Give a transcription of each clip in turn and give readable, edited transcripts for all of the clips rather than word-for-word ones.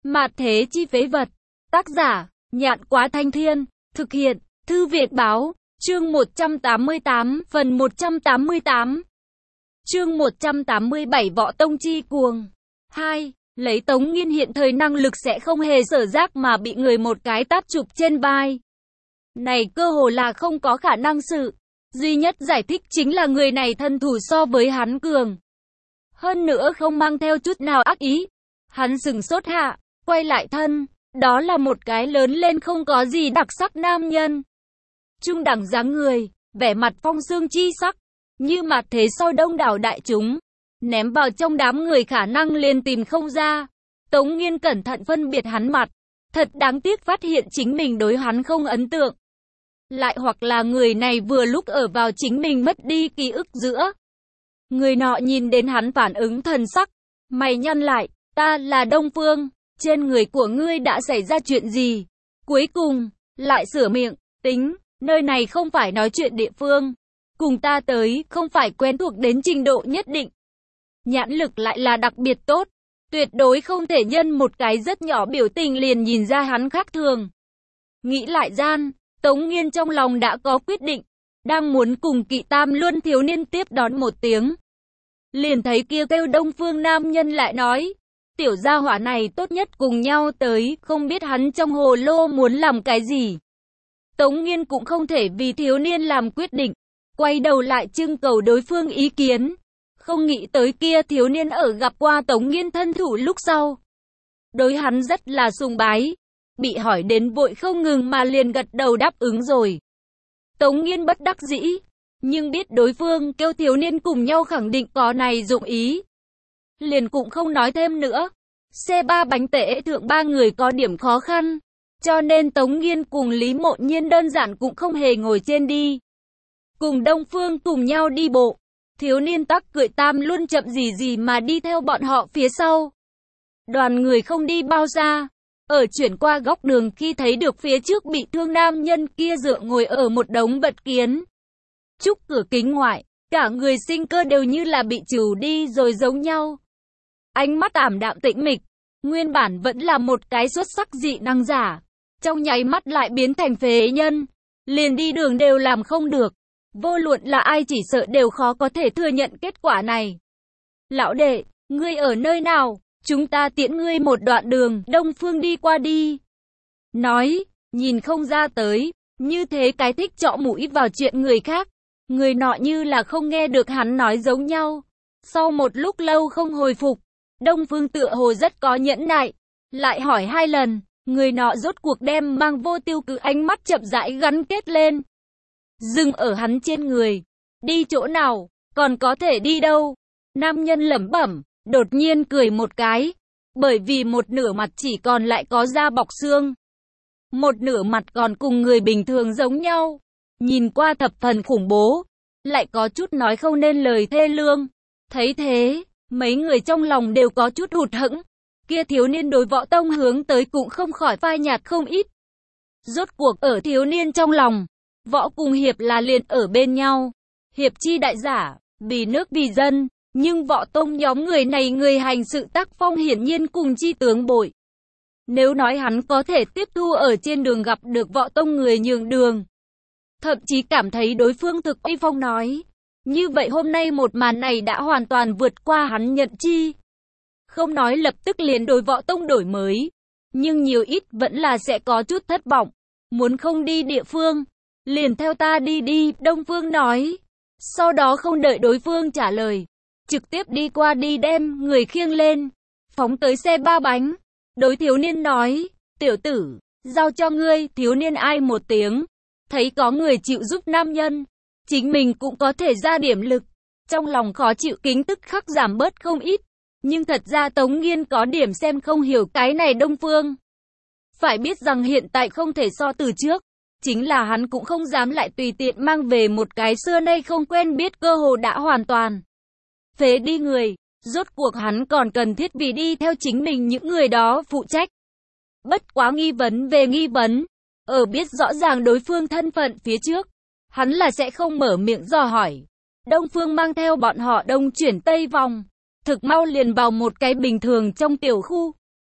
Mạt thế chi phế vật. Tác giả, Nhạn Quá Thanh Thiên. Thực hiện, Thư Việt Báo. Chương 188, phần 188. Chương 187 Võ Tông Chi Cuồng. 2. Lấy Tống Nghiên hiện thời năng lực sẽ không hề sở giác mà bị người một cái tát chụp trên vai. Này cơ hồ là không có khả năng sự. Duy nhất giải thích chính là người này thân thủ so với hắn cường. Hơn nữa không mang theo chút nào ác ý. Hắn sừng sốt hạ, quay lại thân. Đó là một cái lớn lên không có gì đặc sắc nam nhân. Trung đẳng dáng người, vẻ mặt phong sương chi sắc, như mặt thế sau đông đảo đại chúng. Ném vào trong đám người khả năng liền tìm không ra. Tống Nghiên cẩn thận phân biệt hắn mặt. Thật đáng tiếc phát hiện chính mình đối hắn không ấn tượng. Lại hoặc là người này vừa lúc ở vào chính mình mất đi ký ức giữa. Người nọ nhìn đến hắn phản ứng thần sắc. Mày nhăn lại, ta là Đông Phương. Trên người của ngươi đã xảy ra chuyện gì? Cuối cùng, lại sửa miệng, tính, nơi này không phải nói chuyện địa phương. Cùng ta tới, không phải quen thuộc đến trình độ nhất định. Nhãn lực lại là đặc biệt tốt. Tuyệt đối không thể nhân một cái rất nhỏ biểu tình liền nhìn ra hắn khác thường. Nghĩ lại gian, Tống Nghiên trong lòng đã có quyết định. Đang muốn cùng Kỵ Tam Luân thiếu niên tiếp đón một tiếng. Liền thấy kia kêu Đông Phương nam nhân lại nói. Tiểu gia hỏa này tốt nhất cùng nhau tới, không biết hắn trong hồ lô muốn làm cái gì. Tống Nghiên cũng không thể vì thiếu niên làm quyết định, quay đầu lại trưng cầu đối phương ý kiến. Không nghĩ tới kia thiếu niên ở gặp qua Tống Nghiên thân thủ lúc sau. Đối hắn rất là sùng bái, bị hỏi đến vội không ngừng mà liền gật đầu đáp ứng rồi. Tống Nghiên bất đắc dĩ, nhưng biết đối phương kêu thiếu niên cùng nhau khẳng định có này dụng ý. Liền cũng không nói thêm nữa. Xe ba bánh tể thượng ba người có điểm khó khăn, cho nên Tống Nghiên cùng Lý Mộ Nhiên đơn giản cũng không hề ngồi trên đi. Cùng Đông Phương cùng nhau đi bộ, thiếu niên tắc cười Tam luôn chậm gì gì mà đi theo bọn họ phía sau. Đoàn người không đi bao xa, ở chuyển qua góc đường khi thấy được phía trước bị thương nam nhân kia dựa ngồi ở một đống vật kiến. Trúc cửa kính ngoại, cả người sinh cơ đều như là bị trừ đi rồi giống nhau. Ánh mắt ảm đạm tĩnh mịch, nguyên bản vẫn là một cái xuất sắc dị năng giả, trong nháy mắt lại biến thành phế nhân, liền đi đường đều làm không được. Vô luận là ai chỉ sợ đều khó có thể thừa nhận kết quả này. Lão đệ, ngươi ở nơi nào? Chúng ta tiễn ngươi một đoạn đường, Đông Phương đi qua đi. Nói, nhìn không ra tới, như thế cái thích chọ mũi vào chuyện người khác. Người nọ như là không nghe được hắn nói giống nhau. Sau một lúc lâu không hồi phục, Đông Phương tựa hồ rất có nhẫn nại, lại hỏi hai lần, người nọ rốt cuộc đem mang vô tiêu cự ánh mắt chậm rãi gắn kết lên. Dừng ở hắn trên người, đi chỗ nào, còn có thể đi đâu? Nam nhân lẩm bẩm, đột nhiên cười một cái, bởi vì một nửa mặt chỉ còn lại có da bọc xương. Một nửa mặt còn cùng người bình thường giống nhau, nhìn qua thập phần khủng bố, lại có chút nói không nên lời thê lương. Thấy thế, mấy người trong lòng đều có chút hụt hẫng. Kia thiếu niên đối Võ Tông hướng tới cũng không khỏi phai nhạt không ít. Rốt cuộc ở thiếu niên trong lòng, võ cùng hiệp là liền ở bên nhau. Hiệp chi đại giả, vì nước vì dân, nhưng Võ Tông nhóm người này người hành sự tác phong hiển nhiên cùng chi tướng bội. Nếu nói hắn có thể tiếp thu ở trên đường gặp được Võ Tông người nhường đường, thậm chí cảm thấy đối phương thực uy phong nói. Như vậy hôm nay một màn này đã hoàn toàn vượt qua hắn nhận chi. Không nói lập tức liền đối Võ Tông đổi mới, nhưng nhiều ít vẫn là sẽ có chút thất vọng. Muốn không đi địa phương, liền theo ta đi đi, Đông Phương nói. Sau đó không đợi đối phương trả lời, trực tiếp đi qua đi đem người khiêng lên, phóng tới xe ba bánh. Đối thiếu niên nói, tiểu tử, giao cho ngươi. Thiếu niên ai một tiếng, thấy có người chịu giúp nam nhân, chính mình cũng có thể ra điểm lực. Trong lòng khó chịu kính tức khắc giảm bớt không ít. Nhưng thật ra Tống Nghiên có điểm xem không hiểu cái này Đông Phương. Phải biết rằng hiện tại không thể so từ trước. Chính là hắn cũng không dám lại tùy tiện mang về một cái xưa nay không quen biết cơ hồ đã hoàn toàn phế đi người. Rốt cuộc hắn còn cần thiết vì đi theo chính mình những người đó phụ trách. Bất quá nghi vấn về nghi vấn. Ở biết rõ ràng đối phương thân phận phía trước, hắn là sẽ không mở miệng dò hỏi. Đông Phương mang theo bọn họ đông chuyển tây vòng, thực mau liền vào một cái bình thường trong tiểu khu.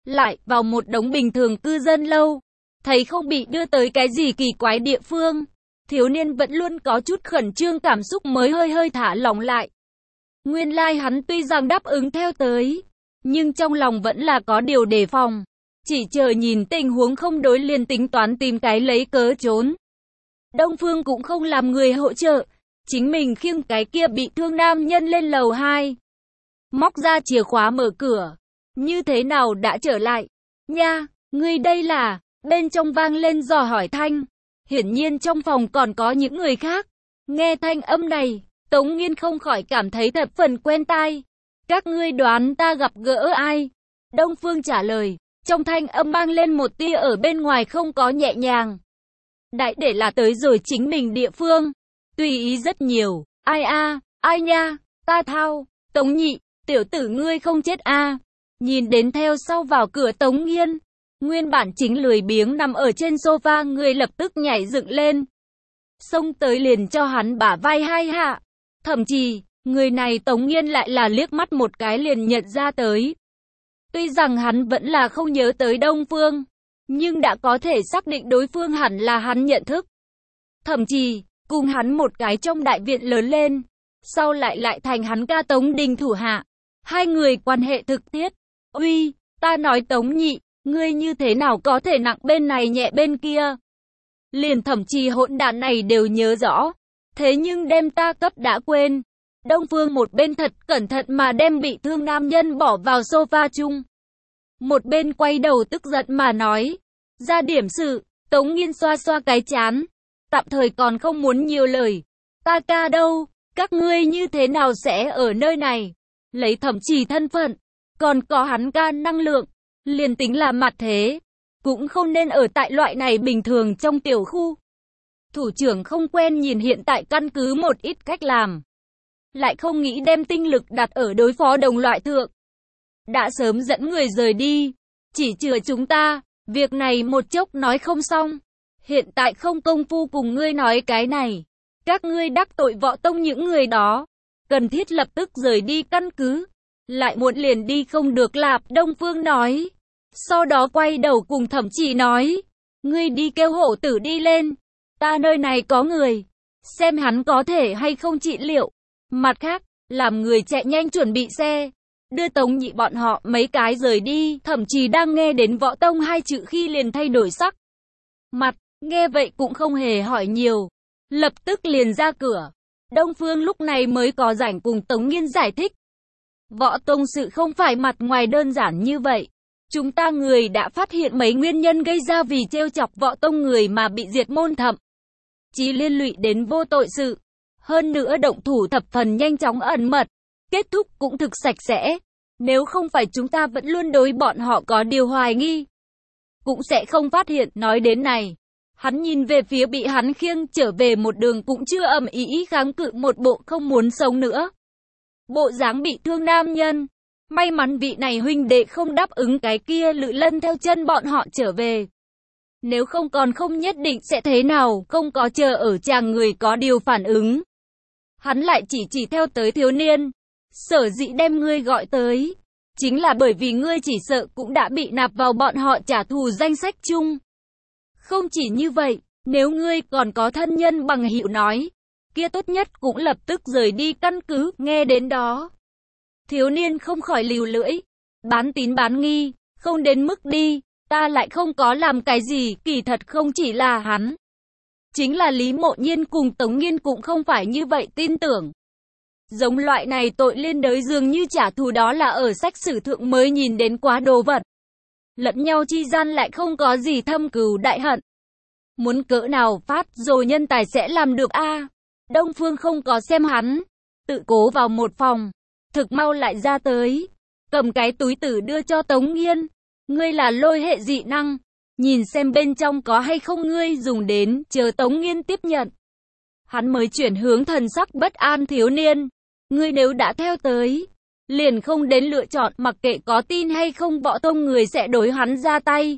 lại vào một đống bình thường cư dân lâu. Thấy không bị đưa tới cái gì kỳ quái địa phương, thiếu niên vẫn luôn có chút khẩn trương, cảm xúc mới hơi hơi thả lỏng lại. Nguyên lai hắn tuy rằng đáp ứng theo tới, nhưng trong lòng vẫn là có điều đề phòng. Chỉ chờ nhìn tình huống không đối liền tính toán tìm cái lấy cớ trốn. Đông Phương cũng không làm người hỗ trợ, chính mình khiêng cái kia bị thương nam nhân lên lầu 2. Móc ra chìa khóa mở cửa. Như thế nào đã trở lại? Nha, ngươi đây là... Bên trong vang lên dò hỏi thanh. Hiển nhiên trong phòng còn có những người khác. Nghe thanh âm này, Tống Nghiên không khỏi cảm thấy thập phần quen tai. Các ngươi đoán ta gặp gỡ ai? Đông Phương trả lời. Trong thanh âm mang lên một tia ở bên ngoài không có nhẹ nhàng. Đại để là tới rồi chính mình địa phương. Tùy ý rất nhiều. Ai a, ai nha, ta thao. Tống Nhị, tiểu tử ngươi không chết a. Nhìn đến theo sau vào cửa Tống Nghiên. Nguyên bản chính lười biếng nằm ở trên sofa, người lập tức nhảy dựng lên. Xông tới liền cho hắn bả vai hai hạ. Thậm chí, người này Tống Nghiên lại là liếc mắt một cái liền nhận ra tới. Tuy rằng hắn vẫn là không nhớ tới Đông Phương, nhưng đã có thể xác định đối phương hẳn là hắn nhận thức. Thậm chí, cùng hắn một cái trong đại viện lớn lên, sau lại thành hắn ca Tống Đình thủ hạ. Hai người quan hệ thực tiết. Uy, ta nói Tống Nhị, ngươi như thế nào có thể nặng bên này nhẹ bên kia? Liền thậm chí hỗn đản này đều nhớ rõ. Thế nhưng đem ta cấp đã quên. Đông Phương một bên thật cẩn thận mà đem bị thương nam nhân bỏ vào sofa chung. Một bên quay đầu tức giận mà nói. Ra điểm sự, Tống Nghiên xoa xoa cái chán. Tạm thời còn không muốn nhiều lời. Ta ca đâu? Các ngươi như thế nào sẽ ở nơi này? Lấy thậm chí thân phận, còn có hắn ca năng lượng. Liền tính là mặt thế, cũng không nên ở tại loại này bình thường trong tiểu khu. Thủ trưởng không quen nhìn hiện tại căn cứ một ít cách làm. Lại không nghĩ đem tinh lực đặt ở đối phó đồng loại thượng. Đã sớm dẫn người rời đi. Chỉ chừa chúng ta, việc này một chốc nói không xong. Hiện tại không công phu cùng ngươi nói cái này. Các ngươi đắc tội Võ Tông những người đó. Cần thiết lập tức rời đi căn cứ. Lại muộn liền đi không được lạp, Đông Phương nói. Sau đó quay đầu cùng Thẩm Chỉ nói. Ngươi đi kêu hổ tử đi lên. Ta nơi này có người. Xem hắn có thể hay không trị liệu. Mặt khác, làm người chạy nhanh chuẩn bị xe. Đưa Tống Nhị bọn họ mấy cái rời đi. Thẩm Chỉ đang nghe đến Võ Tông hai chữ khi liền thay đổi sắc mặt. Nghe vậy cũng không hề hỏi nhiều. Lập tức liền ra cửa. Đông Phương lúc này mới có rảnh cùng Tống Nghiên giải thích. Võ Tông sự không phải mặt ngoài đơn giản như vậy. Chúng ta người đã phát hiện mấy nguyên nhân gây ra vì trêu chọc Võ Tông người mà bị diệt môn, thậm chí liên lụy đến vô tội sự. Hơn nữa động thủ thập phần nhanh chóng ẩn mật. Kết thúc cũng thực sạch sẽ. Nếu không phải chúng ta vẫn luôn đối bọn họ có điều hoài nghi, cũng sẽ không phát hiện. Nói đến này, hắn nhìn về phía bị hắn khiêng trở về một đường cũng chưa ầm ĩ kháng cự một bộ không muốn sống nữa. Bộ dáng bị thương nam nhân. May mắn vị này huynh đệ không đáp ứng cái kia lự lân theo chân bọn họ trở về. Nếu không còn không nhất định sẽ thế nào, không có chờ ở chàng người có điều phản ứng. Hắn lại chỉ theo tới thiếu niên. Sở dĩ đem ngươi gọi tới, chính là bởi vì ngươi chỉ sợ cũng đã bị nạp vào bọn họ trả thù danh sách chung. Không chỉ như vậy, nếu ngươi còn có thân nhân bằng hữu nói, kia tốt nhất cũng lập tức rời đi căn cứ. Nghe đến đó, thiếu niên không khỏi líu lưỡi. Bán tín bán nghi, không đến mức đi. Ta lại không có làm cái gì. Kỳ thật không chỉ là hắn, chính là Lý Mộ Nhiên cùng Tống Nghiên cũng không phải như vậy tin tưởng. Giống loại này tội liên đới dường như trả thù đó là ở sách sử thượng mới nhìn đến quá đồ vật. Lẫn nhau chi gian lại không có gì thâm cừu đại hận. Muốn cỡ nào phát rồi nhân tài sẽ làm được a? Đông Phương không có xem hắn, tự cố vào một phòng, thực mau lại ra tới, cầm cái túi tử đưa cho Tống Nghiên. Ngươi là lôi hệ dị năng, nhìn xem bên trong có hay không ngươi dùng đến. Chờ Tống Nghiên tiếp nhận, hắn mới chuyển hướng thần sắc bất an thiếu niên. Ngươi nếu đã theo tới, liền không đến lựa chọn, mặc kệ có tin hay không Võ Tông người sẽ đối hắn ra tay.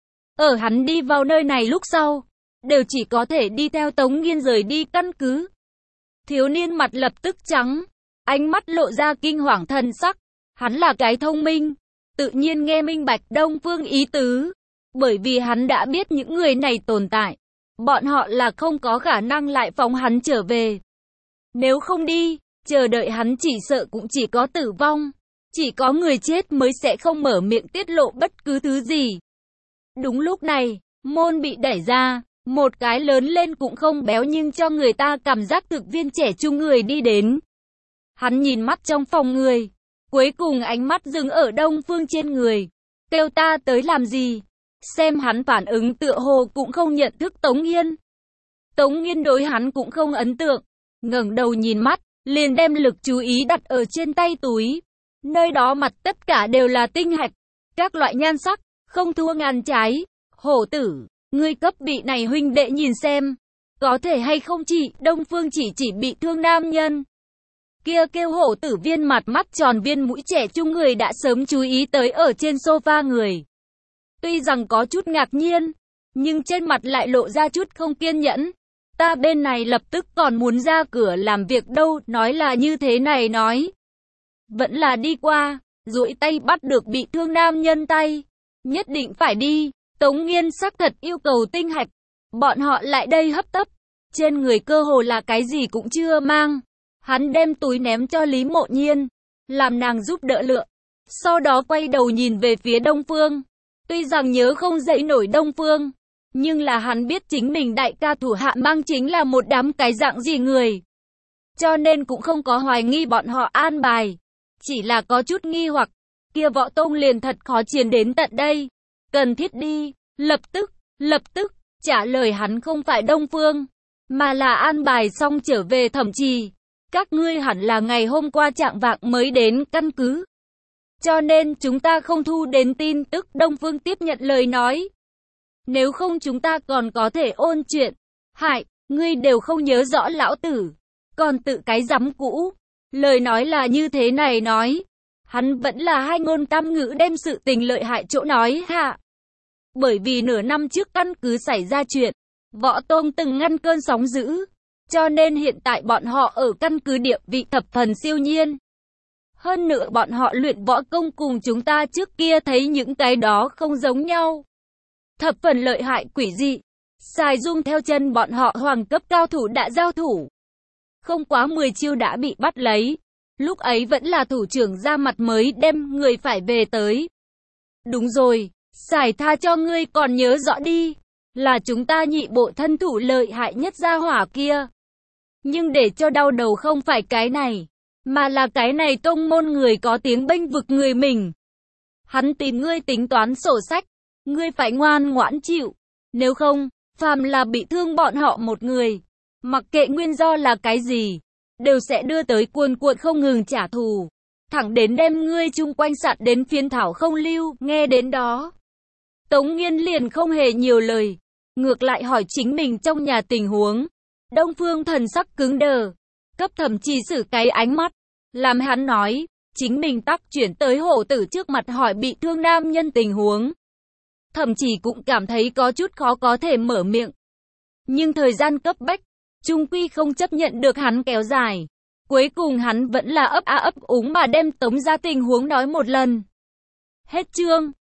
Ở hắn đi vào nơi này lúc sau, đều chỉ có thể đi theo Tống Nghiên rời đi căn cứ. Thiếu niên mặt lập tức trắng, ánh mắt lộ ra kinh hoàng thần sắc. Hắn là cái thông minh, tự nhiên nghe minh bạch Đông Phương ý tứ. Bởi vì hắn đã biết những người này tồn tại. Bọn họ là không có khả năng lại phóng hắn trở về. Nếu không đi, chờ đợi hắn chỉ sợ cũng chỉ có tử vong. Chỉ có người chết mới sẽ không mở miệng tiết lộ bất cứ thứ gì. Đúng lúc này, môn bị đẩy ra. Một cái lớn lên cũng không béo nhưng cho người ta cảm giác thực viên trẻ trung người đi đến. Hắn nhìn mắt trong phòng người. Cuối cùng ánh mắt dừng ở Đông Phương trên người. Kêu ta tới làm gì? Xem hắn phản ứng tựa hồ cũng không nhận thức Tống Nghiên. Tống Nghiên đối hắn cũng không ấn tượng. Ngẩng đầu nhìn mắt, liền đem lực chú ý đặt ở trên tay túi. Nơi đó mặt tất cả đều là tinh hạch. Các loại nhan sắc, không thua ngàn trái. Hổ tử, ngươi cấp vị này huynh đệ nhìn xem. Có thể hay không chị, Đông Phương chỉ bị thương nam nhân. Kia kêu hổ tử viên mặt mắt tròn viên mũi trẻ trung người đã sớm chú ý tới ở trên sofa người. Tuy rằng có chút ngạc nhiên, nhưng trên mặt lại lộ ra chút không kiên nhẫn. Ta bên này lập tức còn muốn ra cửa làm việc đâu, nói là như thế này nói. Vẫn là đi qua, duỗi tay bắt được bị thương nam nhân tay. Nhất định phải đi, Tống Nghiên xác thật yêu cầu tinh hạch. Bọn họ lại đây hấp tấp, trên người cơ hồ là cái gì cũng chưa mang. Hắn đem túi ném cho Lý Mộ Nhiên, làm nàng giúp đỡ lựa. Sau đó quay đầu nhìn về phía Đông Phương. Tuy rằng nhớ không dậy nổi Đông Phương, nhưng là hắn biết chính mình đại ca thủ hạ mang chính là một đám cái dạng gì người. Cho nên cũng không có hoài nghi bọn họ an bài. Chỉ là có chút nghi hoặc, kia Võ Tông liền thật khó chiến đến tận đây. Cần thiết đi, lập tức, trả lời hắn không phải Đông Phương, mà là an bài xong trở về Thẩm Trì. Các ngươi hẳn là ngày hôm qua trạng vạng mới đến căn cứ. Cho nên chúng ta không thu đến tin tức. Đông Phương tiếp nhận lời nói. Nếu không chúng ta còn có thể ôn chuyện. Hại, ngươi đều không nhớ rõ lão tử. Còn tự cái rắm cũ. Lời nói là như thế này nói. Hắn vẫn là hai ngôn tam ngữ đem sự tình lợi hại chỗ nói hạ. Bởi vì nửa năm trước căn cứ xảy ra chuyện. Võ Tông từng ngăn cơn sóng dữ. Cho nên hiện tại bọn họ ở căn cứ địa vị thập phần siêu nhiên. Hơn nữa bọn họ luyện võ công cùng chúng ta trước kia thấy những cái đó không giống nhau. Thập phần lợi hại quỷ dị. Xài Dung theo chân bọn họ hoàng cấp cao thủ đã giao thủ. Không quá 10 chiêu đã bị bắt lấy. Lúc ấy vẫn là thủ trưởng ra mặt mới đem người phải về tới. Đúng rồi, xài tha cho ngươi còn nhớ rõ đi. Là chúng ta nhị bộ thân thủ lợi hại nhất gia hỏa kia. Nhưng để cho đau đầu không phải cái này, mà là cái này tông môn người có tiếng bênh vực người mình. Hắn tìm ngươi tính toán sổ sách, ngươi phải ngoan ngoãn chịu. Nếu không, phàm là bị thương bọn họ một người, mặc kệ nguyên do là cái gì, đều sẽ đưa tới cuồn cuộn không ngừng trả thù. Thẳng đến đem ngươi chung quanh sạt đến phiến thảo không lưu, nghe đến đó. Tống Nghiên liền không hề nhiều lời, ngược lại hỏi chính mình trong nhà tình huống. Đông Phương thần sắc cứng đờ, cấp Thẩm Trì xử cái ánh mắt, làm hắn nói, chính mình tắc chuyển tới hổ tử trước mặt hỏi bị thương nam nhân tình huống. Thẩm Trì cũng cảm thấy có chút khó có thể mở miệng. Nhưng thời gian cấp bách, chung quy không chấp nhận được hắn kéo dài. Cuối cùng hắn vẫn là ấp úng mà đem Tống ra tình huống nói một lần. Hết chương.